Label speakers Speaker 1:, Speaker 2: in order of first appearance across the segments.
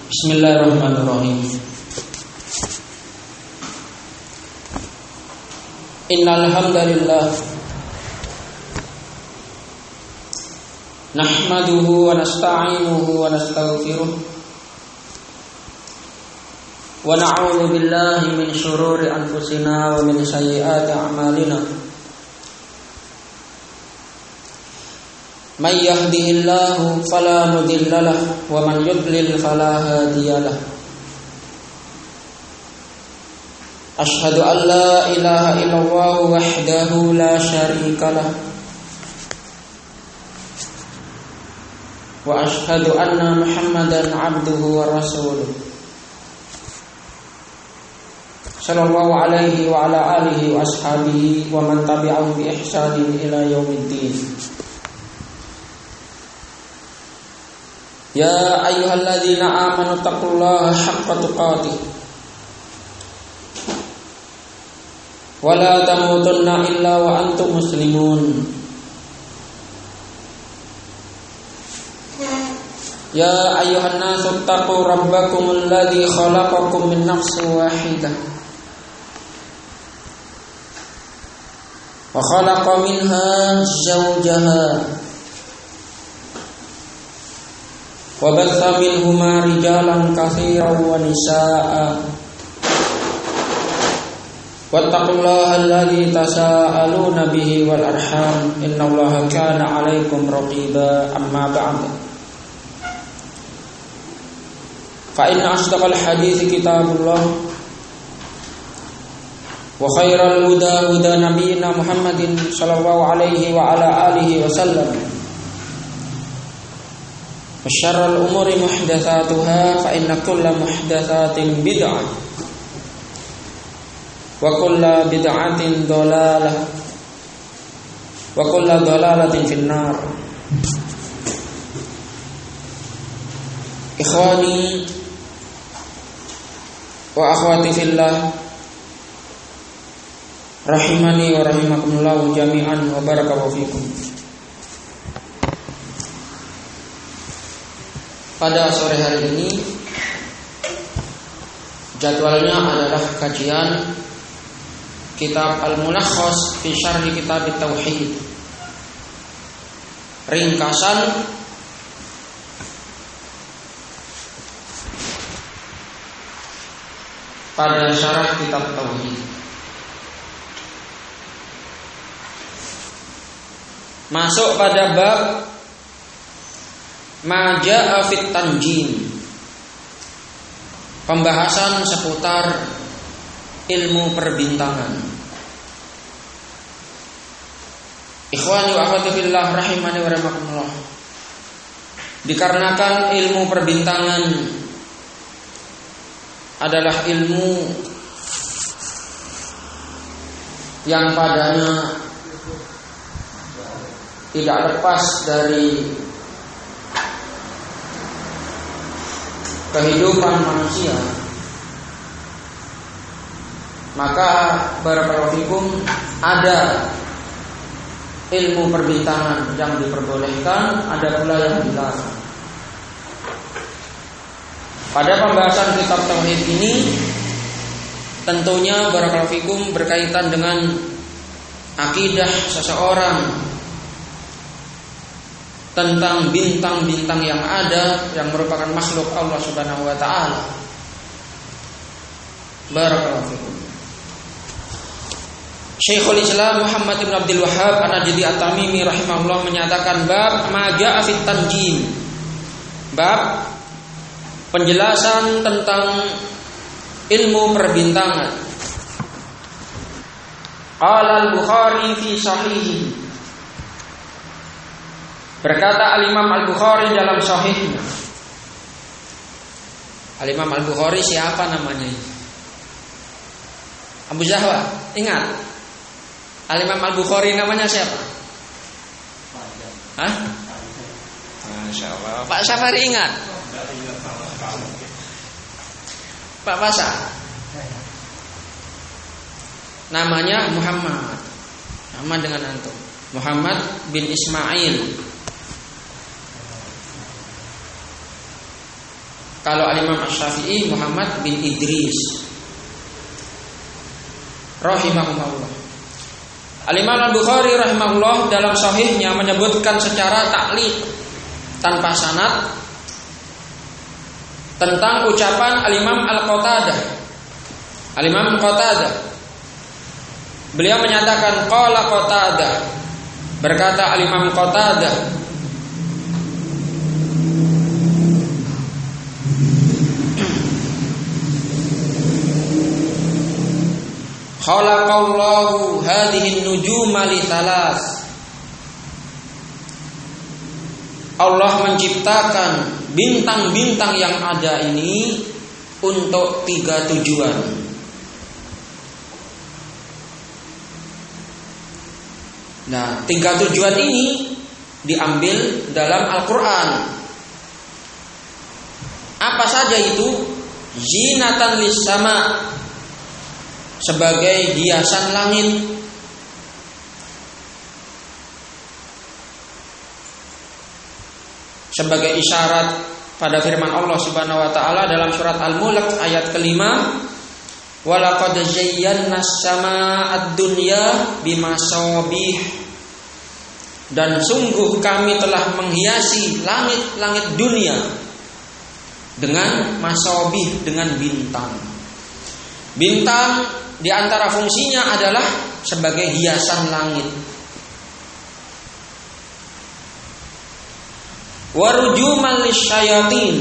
Speaker 1: Bismillahirrahmanirrahim. Innal hamdalillah nahmaduhu wa nasta'inuhu wa nastaghfiruh wa na'udzu billahi min shururi anfusina wa min sayyiati a'malina. Man yahdihillahu fala mudilla lahu wa man yudlil fala hadiya lahu. Ashhadu an la ilaha illallah wahdahu la syarika lahu wa ashhadu anna Muhammadan abduhu wa rasuluh sallallahu alaihi wa ala alihi wa ashabihi wa man tabi'ahum bi ihsanin ila yaumiddin. Ya ayyuhalladzina amanu taqullaha haqqa tuqatih wa la tamutunna illa wa antum muslimun. Ya ayyuhan nasu taqu rabbakumul ladzi khalaqakum min nafsin wahidah wa khalaqa minha zawjaha wa batha minhuma rijalan katsiran wa nisaa'a wattaqullaha alladzi tasaaluna bihi wal arham innallaha kana 'alaikum raqiba. Amma ba'd, fa inna asdaqal hadithi kitabullah wa khairal huda huda nabiyyina Muhammadin sallallahu alaihi wa ala alihi wa sallam wa syarrul umuri muhdatsatuha fa inna kulla muhdatsatin bid'ah wa kulla bid'atin dhalalah wa kulla dhalalatin finnar. Ikhwani wa akhwati fillah rahimani wa rahimakumullah jami'an wa barakallahu fikum. Pada sore hari ini jadwalnya adalah kajian kitab Al-Mulakhas fi Syarhi Kitab Tauhid, ringkasan pada syarah kitab Tauhid. Masuk pada bab ma jaa fit tanjim, pembahasan seputar ilmu perbintangan. Ikhwani wa akhwati fillah rahimani wa rahimakumullah, dikarenakan ilmu perbintangan adalah ilmu yang padanya tidak lepas dari kehidupan manusia, maka barakallahu fikum ada ilmu perbintangan yang diperbolehkan, ada pula yang dilarang. Pada pembahasan kitab tauhid ini tentunya barakallahu fikum berkaitan dengan akidah seseorang tentang bintang-bintang yang ada yang merupakan makhluk Allah Subhanahu wa taala. Barakallahu fikum. Syekhul Islam Muhammad bin Abdul Wahhab An-Najdi At-Tamimi rahimahullah menyatakan bab ma jaa fit tanjim, bab penjelasan tentang ilmu perbintangan. Qala Al-Bukhari fi sahihi, berkata Al-Imam Al-Bukhari dalam sahihnya. Al-Imam Al-Bukhari siapa namanya? Abu Zahwa, ingat? Al-Imam Al-Bukhari namanya siapa? Hah? Masya Allah. Pak Safari ingat? Pak Fasa? Namanya Muhammad. Sama dengan antum. Muhammad bin Ismail. Kalau Al-Imam Asy-Syafi'i Muhammad bin Idris rahimahullah. Al-Imam Al-Bukhari rahimahullah dalam sahihnya menyebutkan secara ta'liq tanpa sanad tentang ucapan Al-Imam Al-Qatadah. Al-Imam Qatadah, beliau menyatakan qala Qatadah, berkata Al-Imam Qatadah, khalaqallahu hadhihi nujuma li thalath. Allah menciptakan bintang-bintang yang ada ini untuk 3 tujuan. Nah, 3 tujuan ini diambil dalam Al-Quran. Apa saja itu? Zinatan lis sama, sebagai hiasan langit, sebagai isyarat pada firman Allah Subhanahu wa taala dalam surat Al-Mulk ayat kelima, walaqad zayyana as-samaa'a ad-dunya bimasabih, dan sungguh kami telah menghiasi langit-langit dunia dengan masabih, dengan bintang. Bintang di antara fungsinya adalah sebagai hiasan langit. Warujuman lisyayatin.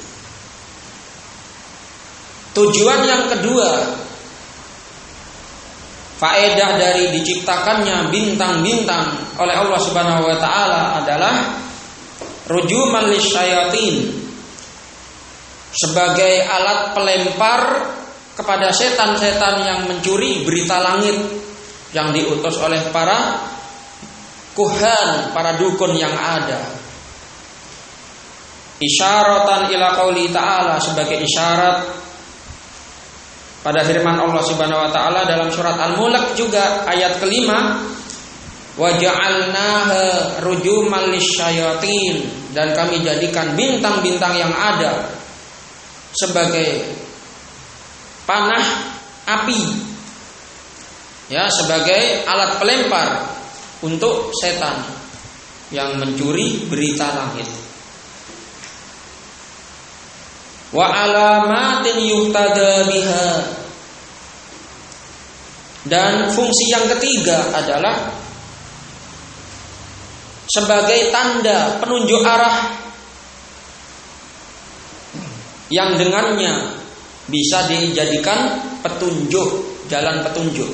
Speaker 1: Tujuan yang kedua, faedah dari diciptakannya bintang-bintang oleh Allah Subhanahu wa taala adalah rujuman lisyayatin, sebagai alat pelempar kepada setan-setan yang mencuri berita langit yang diutus oleh para kuhan, para dukun yang ada. Isyaratan ila qauli ta'ala, sebagai isyarat pada firman Allah Subhanahu wa taala dalam surat Al-Mulk juga ayat kelima, wa ja'alnaha rujuman lisyayatin, dan kami jadikan bintang-bintang yang ada sebagai panah api, ya, sebagai alat pelempar untuk setan yang mencuri berita langit. Wa alamatin yuhtada biha, dan fungsi yang ketiga adalah sebagai tanda penunjuk arah yang dengannya bisa dijadikan petunjuk, jalan petunjuk,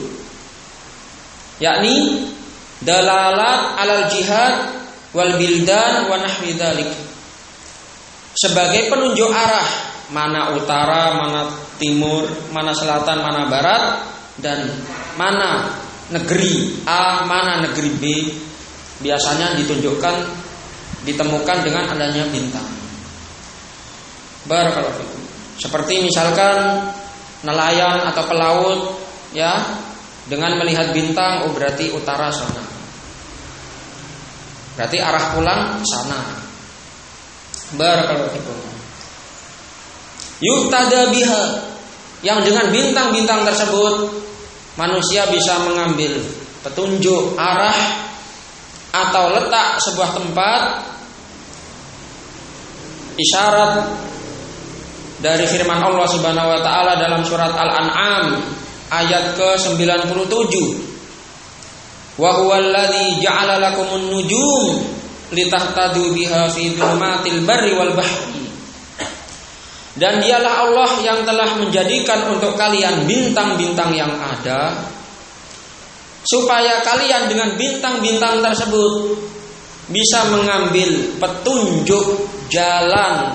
Speaker 1: yakni dalalat alal jihad wal bildan wa nahwi dzalik, sebagai penunjuk arah mana utara, mana timur, mana selatan, mana barat, dan mana negeri A, mana negeri B. Biasanya ditemukan dengan adanya bintang. Barakallahu fikum. Seperti misalkan nelayan atau pelaut, ya, dengan melihat bintang, oh berarti utara sana, berarti arah pulang sana. Barakallahu fikum. Yuhtada biha, yang dengan bintang-bintang tersebut manusia bisa mengambil petunjuk arah atau letak sebuah tempat. Isyarat dari firman Allah Subhanahu wa taala dalam surat Al-An'am ayat ke-97, wa huwallazi ja'ala lakumun nujum litahtadu biha fi dhulumatil barri wal bahri, dan dialah Allah yang telah menjadikan untuk kalian bintang-bintang yang ada, supaya kalian dengan bintang-bintang tersebut bisa mengambil petunjuk jalan,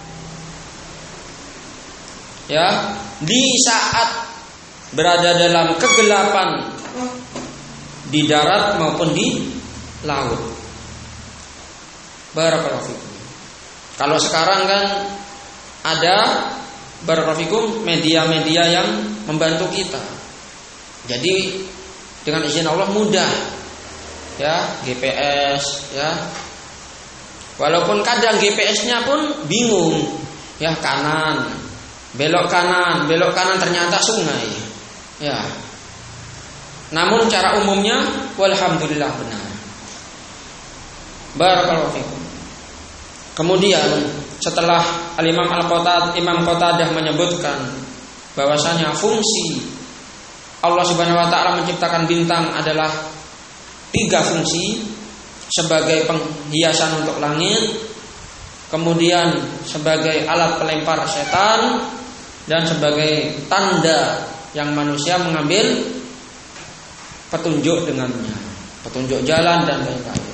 Speaker 1: ya, di saat berada dalam kegelapan di darat maupun di laut. Barakallahu fikum. Kalau sekarang kan ada, barakallahu fikum, media-media yang membantu kita. Jadi dengan izin Allah mudah, ya, GPS, ya. Walaupun kadang GPS-nya pun bingung. ya kanan, belok kanan ternyata sungai. Ya. Namun cara umumnya walhamdulillah benar. Barakallahu fikum. Kemudian setelah Imam Qatadah menyebutkan bahwasanya fungsi Allah Subhanahu wa taala menciptakan bintang adalah 3 fungsi, sebagai penghiasan untuk langit, kemudian sebagai alat pelempar setan, dan sebagai tanda yang manusia mengambil petunjuk dengannya, petunjuk jalan dan lain-lain.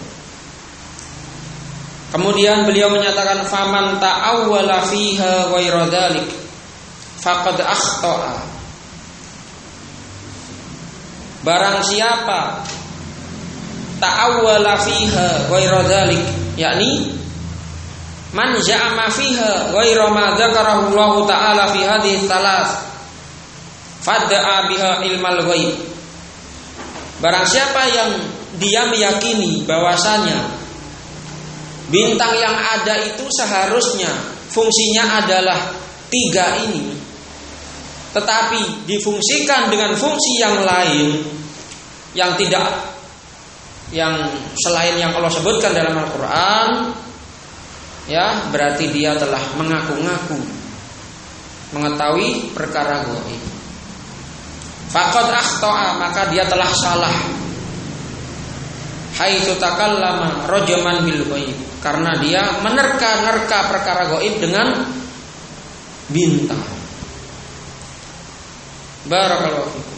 Speaker 1: Kemudian beliau menyatakan faman ta'awwala fiha ghairu dzalik faqad akhta'a. Barang siapa ta'awwala fiha ghairu dzalik, yakni man ja'ama fiha ghairu ma dzakarahu Allah taala fi hadhihi thalath fadda'a biha ilmal ghaib. Barang siapa yang dia meyakini bahwasanya bintang yang ada itu seharusnya fungsinya adalah 3 ini, tetapi difungsikan dengan fungsi yang lain yang selain yang Allah sebutkan dalam Al-Quran, ya berarti dia telah mengaku-ngaku mengetahui perkara gaib. Faqad akhta'a, maka dia telah salah. Haitsu takallama rajaman bil ghaib, karena dia menerka-nerka perkara gaib dengan bintang. Barakallahu fikum.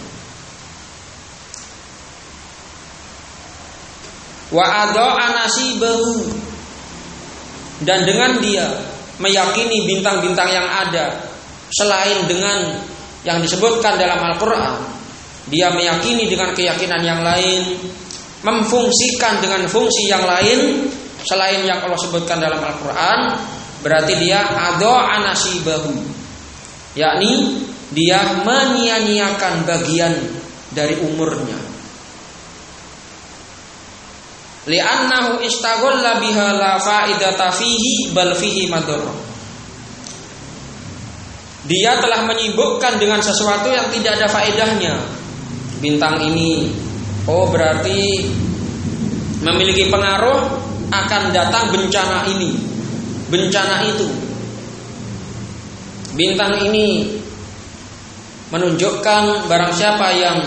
Speaker 1: Wa adha'a nasibahu, dan dengan dia meyakini bintang-bintang yang ada selain dengan yang disebutkan dalam Al-Quran, dia meyakini dengan keyakinan yang lain, memfungsikan dengan fungsi yang lain selain yang Allah sebutkan dalam Al-Quran, berarti dia adha'a nasibahu, yakni dia menyia-nyiakan bagian dari umurnya. Li'annahu istaghalla biha la fa'idata fihi bal fihi madharrah. Dia telah menyibukkan dengan sesuatu yang tidak ada faedahnya. Bintang ini, berarti memiliki pengaruh akan datang bencana ini, bencana itu. Bintang ini menunjukkan barang siapa yang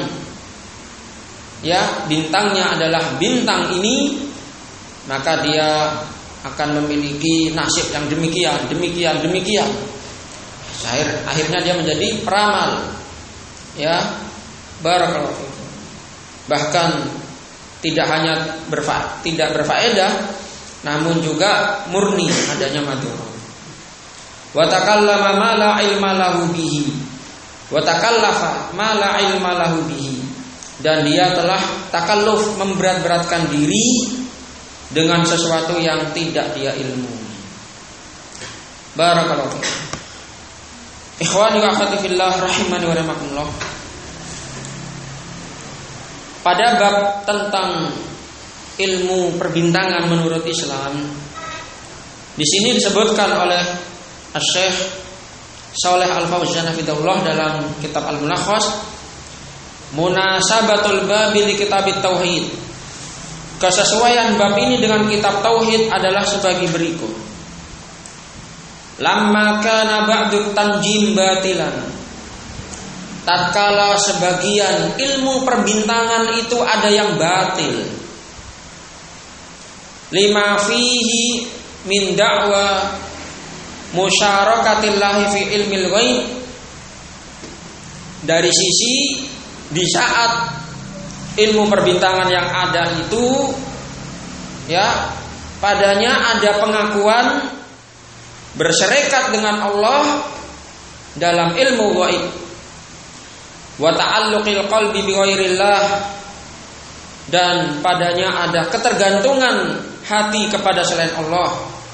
Speaker 1: bintangnya adalah bintang ini, maka dia akan memiliki nasib yang demikian. Akhirnya dia menjadi peramal. Ya, barakallahu fikum. Bahkan tidak hanya tidak berfaedah, namun juga murni adanya madharah. Wa takallama ma la ilma lahu bihi. Wa takallafa ma la ilma lahu bihi. Dan dia telah takalluf, memberat-beratkan diri dengan sesuatu yang tidak dia ilmu. Barakallahu fikum. Ikhwani wa akhwati fillah rahimani wa rahimakumullah. Pada bab tentang ilmu perbintangan menurut Islam, di sini disebutkan oleh Asy-Syaikh Shalih Al-Fauzan hafizahullah dalam kitab Al-Mulakhas, munasabatul babi li kitabit tauhid. Kesesuaian bab ini dengan kitab tauhid adalah sebagai berikut. Lamma kana ba'du tanjim batilan, tatkala sebagian ilmu perbintangan itu ada yang batil, lima fihi min da'wa musyarakatillahi fi ilmil ghaib, dari sisi di saat ilmu perbintangan yang ada itu padanya ada pengakuan berserikat dengan Allah dalam ilmu ghaib, wa ta'alluqil qalbi bi ghairillah, dan padanya ada ketergantungan hati kepada selain Allah.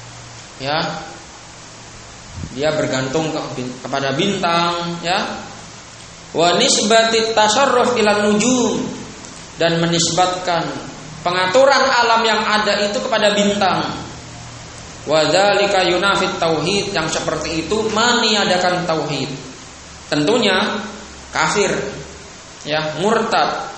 Speaker 1: Dia bergantung kepada bintang, wa nisbatit tasarruf ilan nujum, dan menisbatkan pengaturan alam yang ada itu kepada bintang. Wa dzalika yunafit tauhid, yang seperti itu meniadakan tauhid. Tentunya kafir, ya, murtad.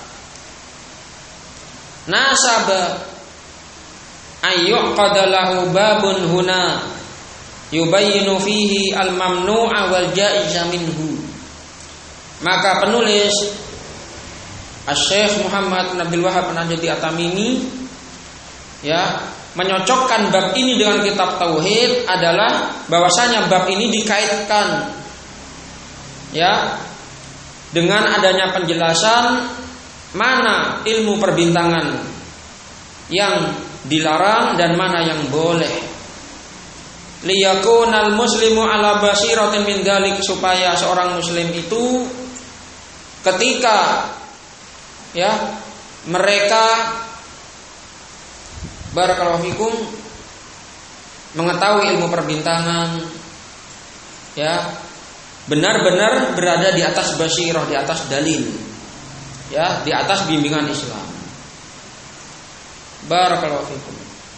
Speaker 1: Nasaba ayyuqadalahu babun huna yubayyinu fihi al-mamnu'a wal ja'iza minhu. Maka penulis Asy-Syaikh Muhammad bin Abdul Wahhab An-Najdi At-Tamimi, ya, menyocokkan bab ini dengan kitab tauhid adalah bahwasanya bab ini dikaitkan, ya, dengan adanya penjelasan mana ilmu perbintangan yang dilarang dan mana yang boleh. Liyakunal muslimu ala basiratin min dzalik, supaya seorang muslim itu ketika, ya, mereka barakallahu fikum mengetahui ilmu perbintangan, ya, benar-benar berada di atas basirah, di atas dalil, ya, di atas bimbingan Islam. Barakallahu fikum.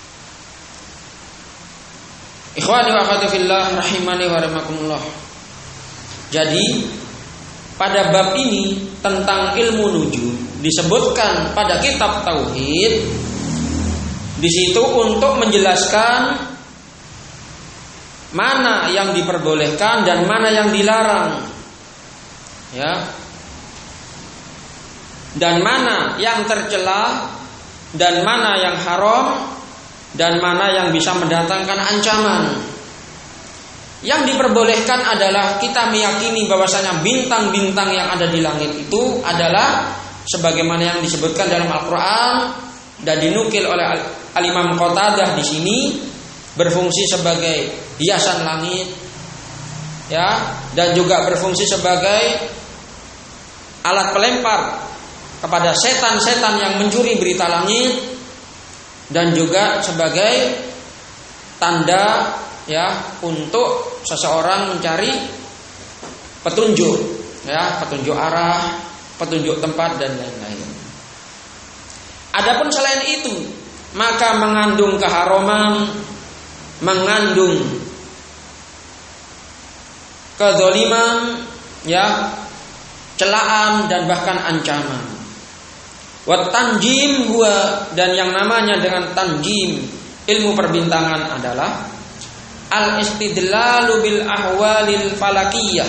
Speaker 1: Ikhwani wa akhwati fillah rahimani wa rahimakumullah. Jadi pada bab ini tentang ilmu nujum disebutkan pada kitab tauhid di situ untuk menjelaskan mana yang diperbolehkan dan mana yang dilarang, ya, dan mana yang tercela dan mana yang haram dan mana yang bisa mendatangkan ancaman. Yang diperbolehkan adalah kita meyakini bahwasanya bintang-bintang yang ada di langit itu adalah sebagaimana yang disebutkan dalam Al-Qur'an dan dinukil oleh Al-Imam Qatadah di sini, berfungsi sebagai hiasan langit, ya, dan juga berfungsi sebagai alat pelempar kepada setan-setan yang mencuri berita langit, dan juga sebagai tanda, ya, untuk seseorang mencari petunjuk, ya, petunjuk arah, petunjuk tempat dan lain-lain. Adapun selain itu, maka mengandung keharaman, mengandung kezaliman, ya, celaan dan bahkan ancaman. Wa tanjim huwa, dan yang namanya dengan tanjim ilmu perbintangan adalah al-istidlalu bil ahwalil falakiyah,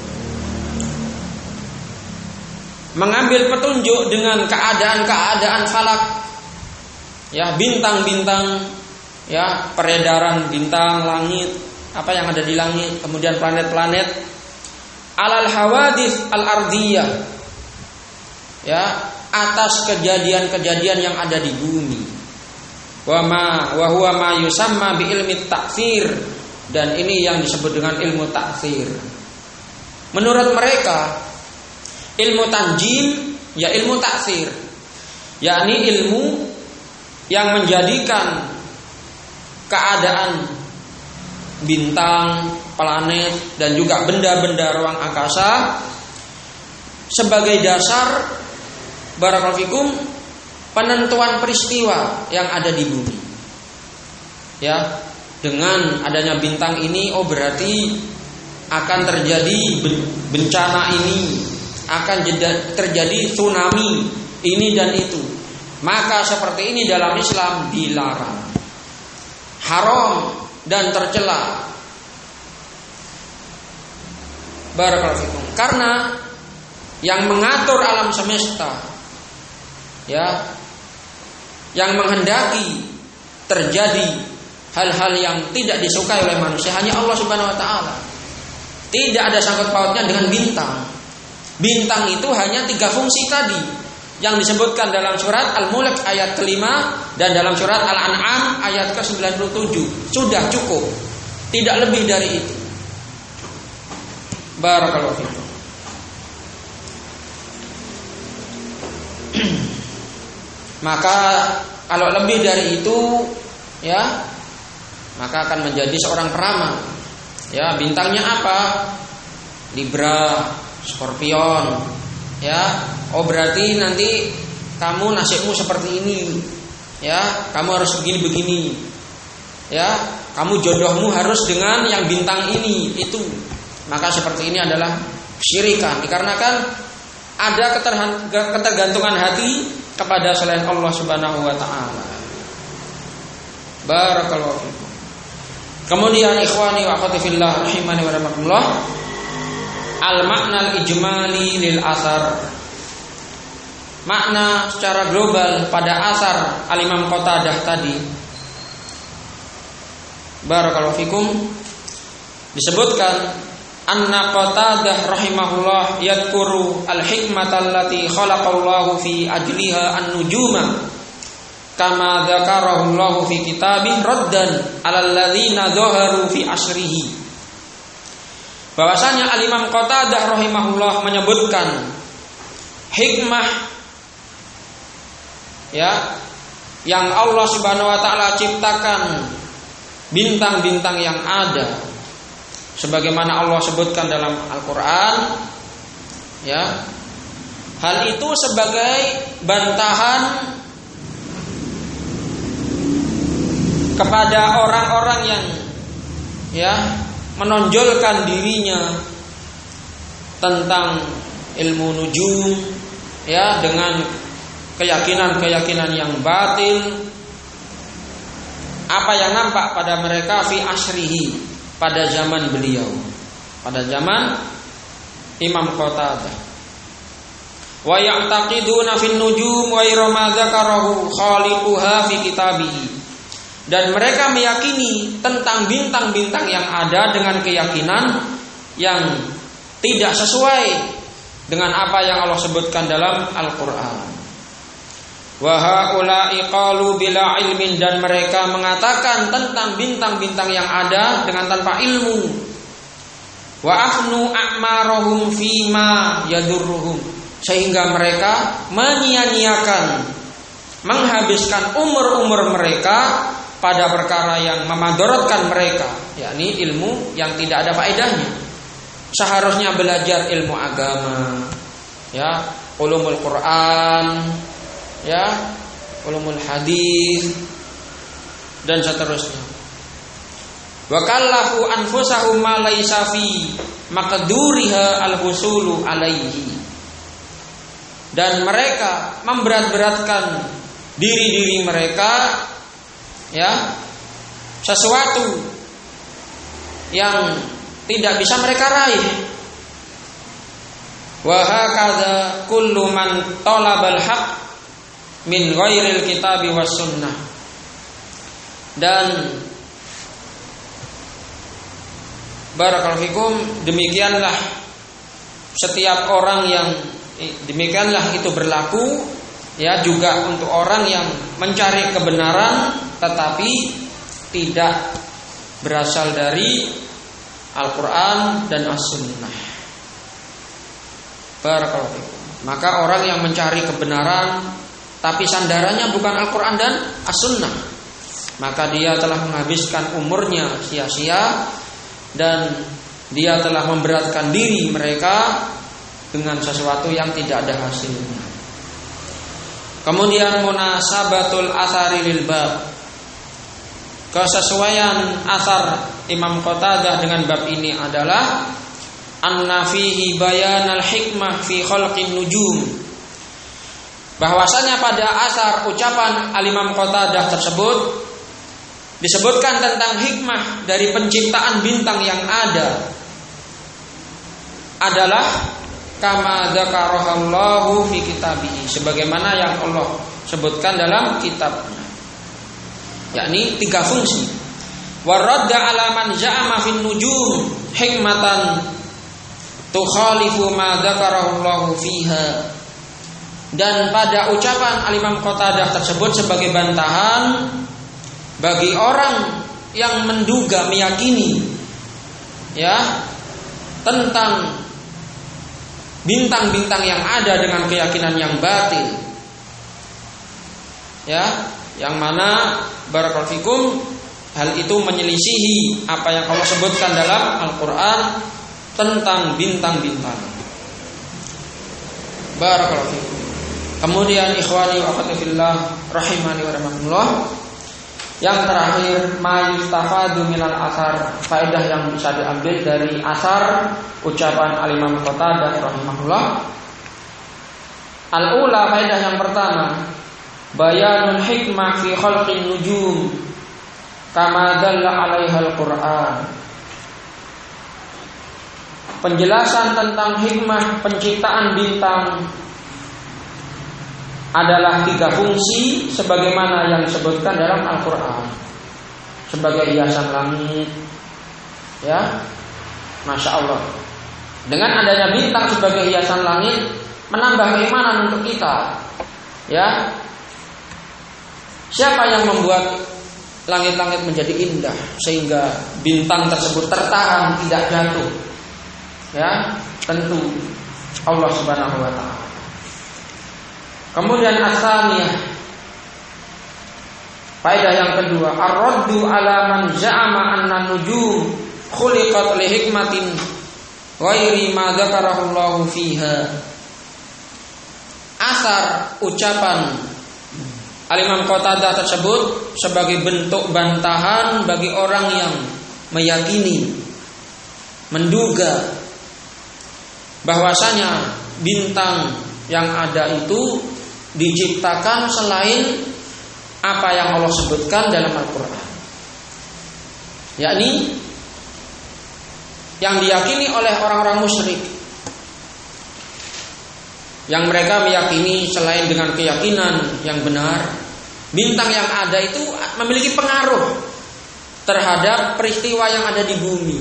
Speaker 1: mengambil petunjuk dengan keadaan-keadaan falak, ya, bintang-bintang, ya, peredaran bintang langit, apa yang ada di langit, kemudian planet-planet, alal hawadits al-ardiyah, ya, atas kejadian-kejadian yang ada di bumi. Wa huwa ma yusamma bi ilmi ta'thir, dan ini yang disebut dengan ilmu ta'thir. Menurut mereka ilmu tanjim ya ilmu ta'thir, yakni ilmu yang menjadikan keadaan bintang, planet dan juga benda-benda ruang angkasa sebagai dasar barakallahu fikum penentuan peristiwa yang ada di bumi. Ya, dengan adanya bintang ini, oh berarti akan terjadi bencana ini, akan terjadi tsunami ini dan itu. Maka seperti ini dalam Islam dilarang, haram dan tercela. Barakallahu fikum. Karena yang mengatur alam semesta, ya, yang menghendaki terjadi hal-hal yang tidak disukai oleh manusia hanya Allah Subhanahu wa taala. Tidak ada sangkut pautnya dengan bintang. Bintang itu hanya 3 fungsi tadi yang disebutkan dalam surat Al-Mulk ayat ke-5 dan dalam surat Al-An'am ayat ke-97. Sudah cukup, tidak lebih dari itu. Barakallahu fikum. Maka kalau lebih dari itu, ya, maka akan menjadi seorang peramal. Ya, bintangnya apa? Libra, Scorpion. Ya, oh berarti nanti kamu nasibmu seperti ini. Ya, kamu harus begini-begini. Ya, kamu jodohmu harus dengan yang bintang ini itu, maka seperti ini adalah syirikan, dikarenakan ada ketergantungan hati kepada selain Allah Subhanahu wa taala. Barakallahu fikum. Kemudian ikhwani wa akhwati fillah rahimani wa rahmatullah, al-makna al-ijmali lil athar. Makna secara global pada asar al-Imam Qatadah tadi, barakallahu fikum, disebutkan anna Qatadah rahimahullah yadhkuru al-hikmata allati khalaqallahu fi ajliha an-nujuma kama dzakarahu Allahu fi kitabih raddan 'alal ladzina dhaharu fi asrihi. Bahwasanya al-Imam Qatadah rahimahullah menyebutkan hikmah yang Allah Subhanahu wa taala ciptakan bintang-bintang yang ada, sebagaimana Allah sebutkan dalam Al-Qur'an, hal itu sebagai bantahan kepada orang-orang yang menonjolkan dirinya tentang ilmu nujum, dengan keyakinan-keyakinan yang batil, apa yang nampak pada mereka fi asrihi, pada zaman beliau, pada zaman Imam Qatadah. Wa ya'taqiduna fin nujum wa ma dzakarahu khaliquha fi kitabihi. Dan mereka meyakini tentang bintang-bintang yang ada dengan keyakinan yang tidak sesuai dengan apa yang Allah sebutkan dalam Al-Qur'an. Wa haula'i qalu bila ilmin, dan mereka mengatakan tentang bintang-bintang yang ada dengan tanpa ilmu. Wa afnu a'marahum fima yadurruhum, sehingga mereka menyia-nyiakan, menghabiskan umur-umur mereka pada perkara yang memadaratkan mereka, yakni ilmu yang tidak ada faedahnya. Seharusnya belajar ilmu agama, ulumul Quran, ulumul hadis dan seterusnya. Wa kallahu anfusahum ma laysa fi maqduriha al-husulu alaihi. Dan mereka memberat-beratkan diri-diri mereka sesuatu yang tidak bisa mereka raih. Wa hakadha kullu man talabal haqq min ghairil kitabi was sunnah. Dan barakallahu fikum, demikianlah setiap orang yang demikianlah itu berlaku juga untuk orang yang mencari kebenaran tetapi tidak berasal dari Al-Quran dan As-Sunnah. Barakallahu fikum. Maka orang yang mencari kebenaran tapi sandarannya bukan Al-Quran dan As-Sunnah, maka dia telah menghabiskan umurnya sia-sia dan dia telah memberatkan diri mereka dengan sesuatu yang tidak ada hasilnya. Kemudian munasabatul athari lil bab, kesesuaian asar Imam Qatadah dengan bab ini adalah anna fihi bayanal hikmah fi khalqin nujum, bahwasanya pada asar ucapan Al-Imam Qatadah tersebut disebutkan tentang hikmah dari penciptaan bintang yang ada adalah kama dzakarahallahu fi kitabihi, sebagaimana yang Allah sebutkan dalam kitabnya, yakni 3 fungsi. Waradda ala man za'ama fin nujum hikmatan tukhalifu ma dzakarahullahu fiha. Dan pada ucapan Al-Imam Qatadah tersebut sebagai bantahan bagi orang yang menduga, meyakini tentang bintang-bintang yang ada dengan keyakinan yang batil, yang mana barakallahu fikum hal itu menyelisihi apa yang Allah sebutkan dalam Al-Quran tentang bintang-bintang. Barakallahu fikum. Kemudian ikhwani wa akhwati fillah rahimani wa rahmatullah, Yang terakhir, ma yustafadu minal asar, faedah yang bisa diambil dari asar ucapan Al-Imam Qatadah rahimahullah. Al-ula, faedah yang pertama, bayanul hikmah fi khalqin nujum kama dalla 'alaiha al-Qur'an. Penjelasan tentang hikmah penciptaan bintang adalah 3 fungsi sebagaimana yang disebutkan dalam Al-Quran. Sebagai hiasan langit, ya, Masya Allah. Dengan adanya bintang sebagai hiasan langit, menambah keimanan untuk kita, ya. Siapa yang membuat langit-langit menjadi indah sehingga bintang tersebut tertahan tidak jatuh? Ya, tentu Allah Subhanahu wa ta'ala. Kemudian asalnya, faedah yang kedua, ar-raddu ala man za'ama anna nujum khuliqat li hikmatin ghairi ma dzakarahu Allah fiha. Asar ucapan Al-Imam Qatadah tersebut sebagai bentuk bantahan bagi orang yang meyakini, menduga bahwasanya bintang yang ada itu diciptakan selain apa yang Allah sebutkan dalam Al-Quran, yakni yang diyakini oleh orang-orang musyrik, yang mereka meyakini selain dengan keyakinan yang benar, bintang yang ada itu memiliki pengaruh terhadap peristiwa yang ada di bumi,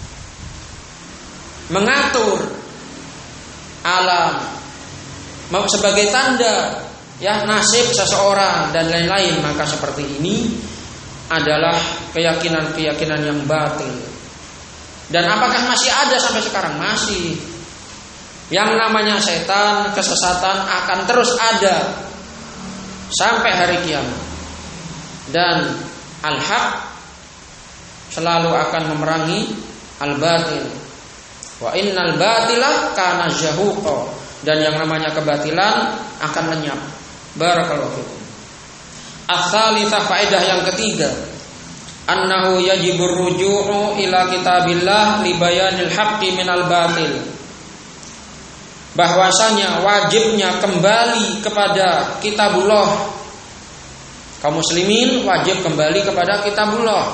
Speaker 1: mengatur alam sebagai tanda, ya, nasib seseorang dan lain-lain. Maka seperti ini adalah keyakinan-keyakinan yang batil. Dan apakah masih ada sampai sekarang? Masih. Yang namanya setan, kesesatan akan terus ada sampai hari kiamat. Dan al-haq selalu akan memerangi al-batil. Wa innal batila kana zahuqa. Dan yang namanya kebatilan akan lenyap. Barakallahu fikum. Ats-tsalitsah, faedah yang ketiga, annahu yajibur ruju'u ila kitabillah li bayanil haqqi minal batil. Bahwasanya wajibnya kembali kepada kitabullah. Kaum muslimin wajib kembali kepada kitabullah.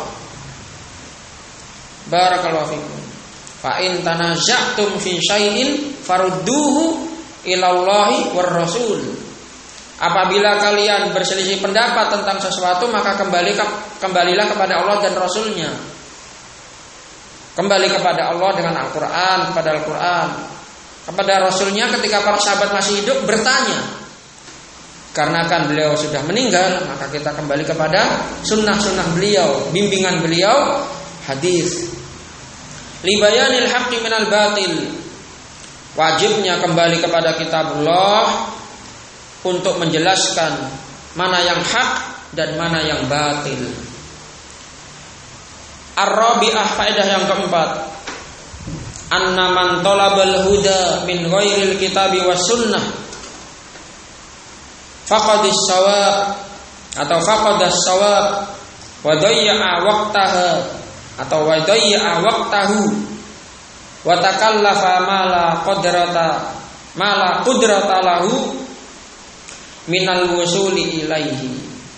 Speaker 1: Barakallahu fikum. Fa in tanaza'tum fi syai'in farudduhu ilallahi war rasul. Apabila kalian berselisih pendapat tentang sesuatu, maka kembalilah kepada Allah dan Rasulnya. Kembali kepada Allah dengan Al-Quran, kepada Al-Quran, kepada Rasulnya ketika para sahabat masih hidup bertanya. Karena kan beliau sudah meninggal, maka kita kembali kepada sunnah-sunnah beliau, bimbingan beliau, hadis. Libayanil haqqi minal batil. Wajibnya kembali kepada kitabullah untuk menjelaskan mana yang hak dan mana yang batil. Ar-rabi'ah, faedah yang keempat, anna man talabal huda min ghairil kitabi was sunnah faqadis shawab atau faqadas shawab wa dayya'a waqtaha atau wa dayya'a waqtahu wa takallafa ma la qudrata lahu minal wusuli ilaihi.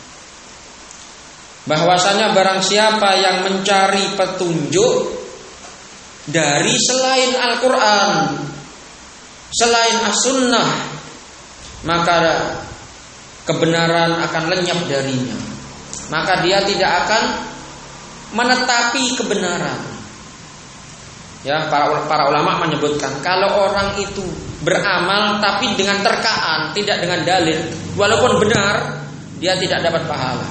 Speaker 1: Bahwasanya barang siapa yang mencari petunjuk dari selain Al-Quran, selain As-Sunnah, maka kebenaran akan lenyap darinya. Maka dia tidak akan menetapi kebenaran. Ya, para ulama menyebutkan kalau orang itu beramal tapi dengan terkaan, tidak dengan dalil, walaupun benar, dia tidak dapat pahala.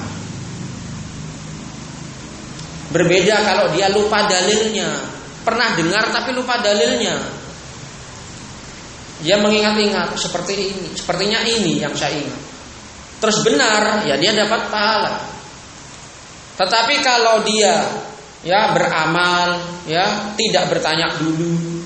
Speaker 1: Berbeda kalau dia lupa dalilnya, pernah dengar tapi lupa dalilnya. Dia mengingat-ingat seperti ini, sepertinya ini yang saya ingat. Terus benar, ya dia dapat pahala. Tetapi kalau dia beramal, tidak bertanya dulu,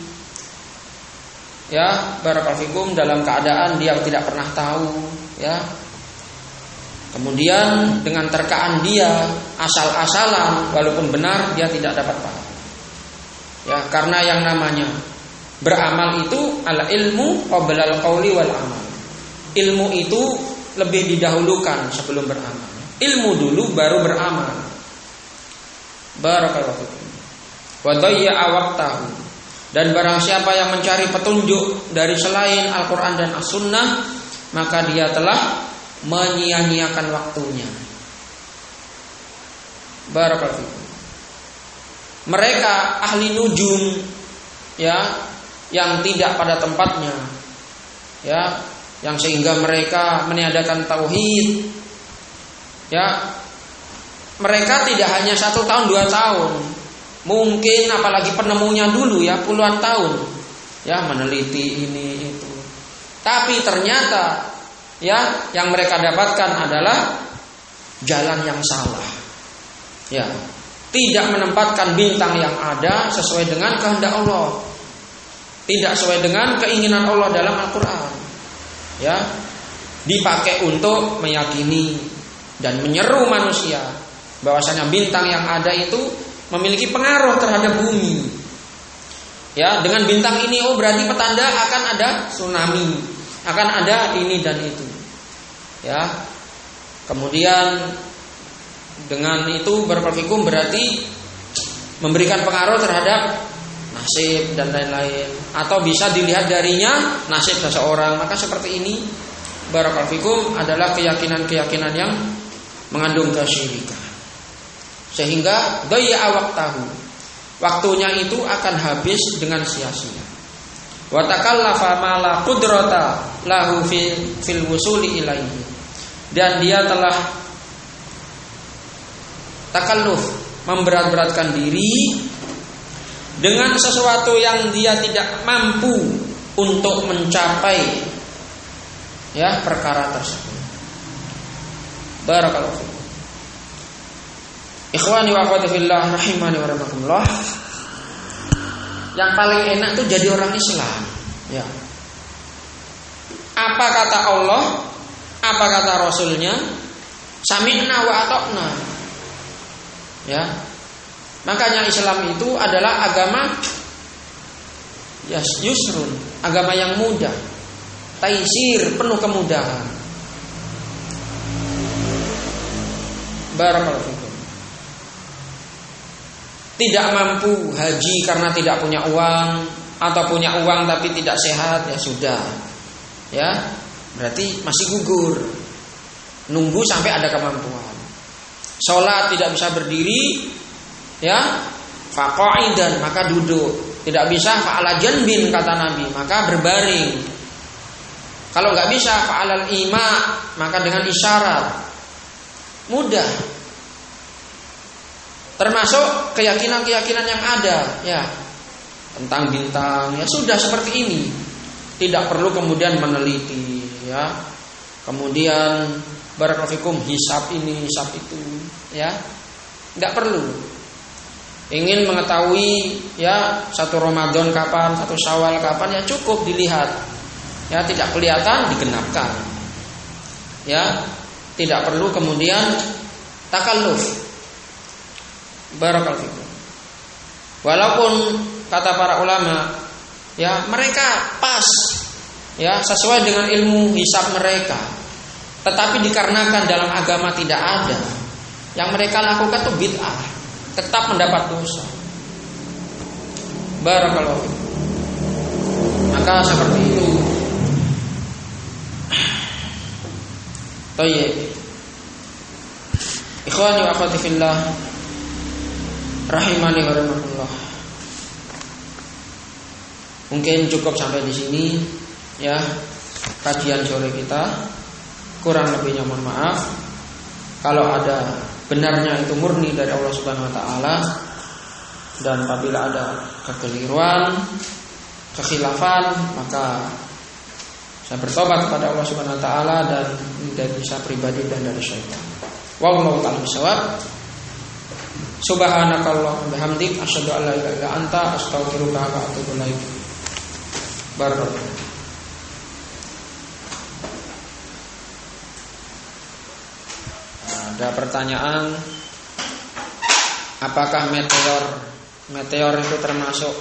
Speaker 1: barakallahu fikum, dalam keadaan dia tidak pernah tahu, Kemudian dengan terkaan dia asal-asalan, walaupun benar dia tidak dapat pahala. Ya, karena yang namanya beramal itu al ilmu qabla al qauli wal amal. Ilmu itu lebih didahulukan sebelum beramal. Ilmu dulu baru beramal. Barakallahu fikum. Wa dayya'a waqtahu. Dan barang siapa yang mencari petunjuk dari selain Al-Qur'an dan As-Sunnah, maka dia telah menyia-nyiakan waktunya. Barakallahu fikum. Mereka ahli nujum, ya, yang tidak pada tempatnya, ya, yang sehingga mereka meniadakan tauhid, ya, mereka tidak hanya 1 tahun 2 tahun, mungkin apalagi penemunya dulu ya puluhan tahun, ya, meneliti ini itu. Tapi ternyata ya yang mereka dapatkan adalah jalan yang salah. Ya, tidak menempatkan bintang yang ada sesuai dengan kehendak Allah, tidak sesuai dengan keinginan Allah dalam Al-Quran. Ya, dipakai untuk meyakini dan menyeru manusia bahwasanya bintang yang ada itu memiliki pengaruh terhadap bumi. Ya, dengan bintang ini berarti petanda akan ada tsunami, akan ada ini dan itu. Ya, kemudian dengan itu berperfikum berarti memberikan pengaruh terhadap nasib dan lain-lain, atau bisa dilihat darinya nasib seseorang. Maka seperti ini barakallahu fikum adalah keyakinan-keyakinan yang mengandung kesyirikan, sehingga dayya'a waqtahu, waktunya itu akan habis dengan sia-sia. Wa takallafa ma la qudrata lahu fil wusuli ilaihi, dan dia telah takalluf, memberat-beratkan diri dengan sesuatu yang dia tidak mampu untuk mencapai ya perkara tersebut. Barakallahu fikum. Ikhwani wa akhwati fillah rahimani wa rahimakumullah. Yang paling enak tuh jadi orang Islam, ya. Apa kata Allah, apa kata Rasulnya, sami'na wa ata'na. Ya, makanya Islam itu adalah agama yusrun, agama yang mudah, taisir, penuh kemudahan. Barakallahu fikum. Tidak mampu haji karena tidak punya uang, atau punya uang tapi tidak sehat, ya sudah, ya berarti masih gugur, nunggu sampai ada kemampuan. Sholat tidak bisa berdiri, ya, faqa'idan, maka duduk. Tidak bisa fa'ala janbin kata Nabi, maka berbaring. Kalau nggak bisa fa'alal ima, maka dengan isyarat. Mudah. Termasuk keyakinan-keyakinan yang ada, ya, tentang bintang, ya sudah seperti ini. Tidak perlu kemudian meneliti, ya. Kemudian barakallahu fikum hisab ini, hisab itu, ya. Enggak perlu. Ingin mengetahui ya 1 Ramadan kapan, 1 Syawal kapan, ya cukup dilihat. Ya, tidak kelihatan digenapkan. Ya, tidak perlu kemudian takalluf. Barakallahu fikum. Walaupun kata para ulama, ya mereka pas, ya sesuai dengan ilmu hisab mereka. Tetapi dikarenakan dalam agama tidak ada, yang mereka lakukan itu bid'ah, tetap mendapat dosa. Barakallahu fikum. Maka seperti itu. Thayyib. Ikhwani wa akhwati fillah rahimani wa rahimakumullah. Mungkin cukup sampai di sini ya kajian sore kita. Kurang lebihnya mohon maaf. Kalau ada benarnya itu murni dari Allah Subhanahu wa taala, dan apabila ada kekeliruan, kekhilafan, maka saya bertobat kepada Allah Subhanahu wa taala dan dari saya pribadi dan dari syaitan. Wallahu ta'ala bishawab. Subhanakallahumma bihamdik asyhadu an la ilaha illa anta astaghfiruka wa atubu ilaik. Barakallahu. Ada pertanyaan, apakah meteor itu termasuk